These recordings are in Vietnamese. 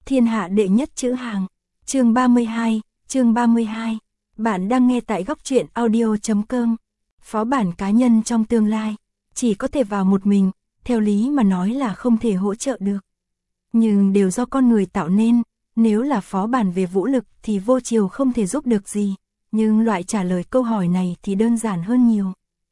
Thiên hạ đệ nhất chữ hàng. Chương 32, chương 32. Bạn đang nghe tại góc truyện audio.com. Phó bản cá nhân trong tương lai, chỉ có thể vào một mình, theo lý mà nói là không thể hỗ trợ được. Nhưng đều do con người tạo nên, nếu là phó bản về vũ lực thì Vô Chiều không thể giúp được gì, nhưng loại trả lời câu hỏi này thì đơn giản hơn nhiều.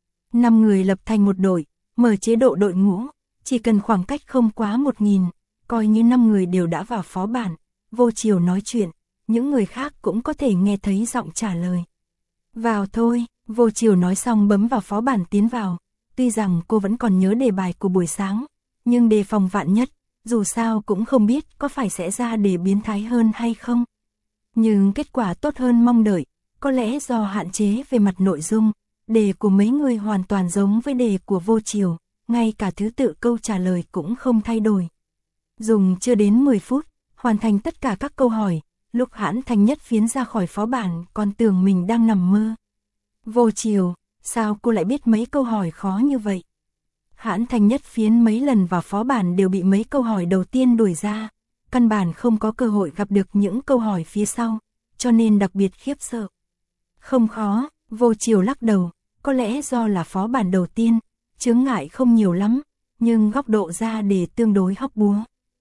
5 người lập thành một đội, mở chế độ đội ngũ, chỉ cần khoảng cách không quá 1000, coi như 5 người đều đã vào phó bản. Vô Chiều nói chuyện, những người khác cũng có thể nghe thấy giọng trả lời. Vào thôi, Vô Chiều nói xong bấm vào phó bản tiến vào. Tuy rằng cô vẫn còn nhớ đề bài của buổi sáng, nhưng đề phòng vạn nhất, dù sao cũng không biết có phải sẽ ra đề biến thái hơn hay không. Nhưng kết quả tốt hơn mong đợi, có lẽ do hạn chế về mặt nội dung, đề của mấy người hoàn toàn giống với đề của Vô Chiều, ngay cả thứ tự câu trả lời cũng không thay đổi. Dùng chưa đến 10 phút, hoàn thành tất cả các câu hỏi, lúc Hãn Thành Nhất Phiến ra khỏi phó bản còn tưởng mình đang nằm mơ. Vô Chiều, sao cô lại biết mấy câu hỏi khó như vậy? Hãn Thành Nhất Phiến mấy lần vào phó bản đều bị mấy câu hỏi đầu tiên đuổi ra, căn bản không có cơ hội gặp được những câu hỏi phía sau, cho nên đặc biệt khiếp sợ. Không khó, Vô Chiều lắc đầu, có lẽ do là phó bản đầu tiên, chướng ngại không nhiều lắm, nhưng góc độ ra để tương đối hóc búa.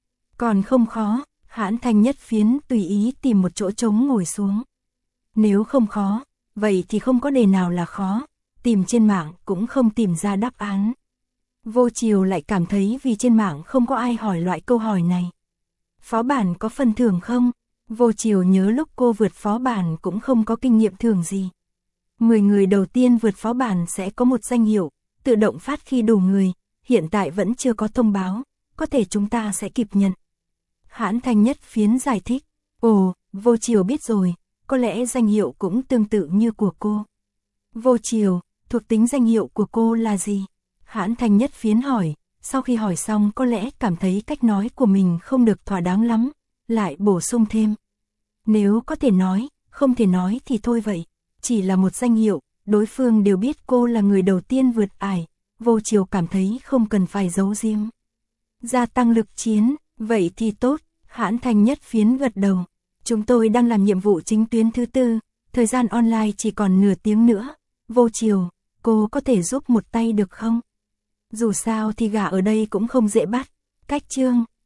Còn không khó, Hãn Thành Nhất Phiến tùy ý tìm một chỗ trống ngồi xuống. Nếu không khó, vậy thì không có đề nào là khó, tìm trên mạng cũng không tìm ra đáp án. Vô Chiều lại cảm thấy vì trên mạng không có ai hỏi loại câu hỏi này. Phó bản có phần thưởng không? Vô Chiều nhớ lúc cô vượt phó bản cũng không có kinh nghiệm thưởng gì. 10 người đầu tiên vượt phó bản sẽ có một danh hiệu, tự động phát khi đủ người, hiện tại vẫn chưa có thông báo, có thể chúng ta sẽ kịp nhận. Hãn Thành Nhất Phiến giải thích, ồ, Vô Chiều biết rồi, có lẽ danh hiệu cũng tương tự như của cô. Vô Chiều, thuộc tính danh hiệu của cô là gì? Hãn Thành Nhất Phiến hỏi, sau khi hỏi xong có lẽ cảm thấy cách nói của mình không được thỏa đáng lắm, lại bổ sung thêm. Nếu có thể nói, không thể nói thì thôi vậy, chỉ là một danh hiệu, đối phương đều biết cô là người đầu tiên vượt ải, Vô Chiều cảm thấy không cần phải giấu giếm. Gia tăng lực chiến, vậy thì tốt, Hãn Thành Nhất Phiến gật đầu. Chúng tôi đang làm nhiệm vụ chính tuyến thứ 4, thời gian online chỉ còn nửa tiếng nữa. Vô Chiều, cô có thể giúp một tay được không? Dù sao thì gà ở đây cũng không dễ bắt. Cách chương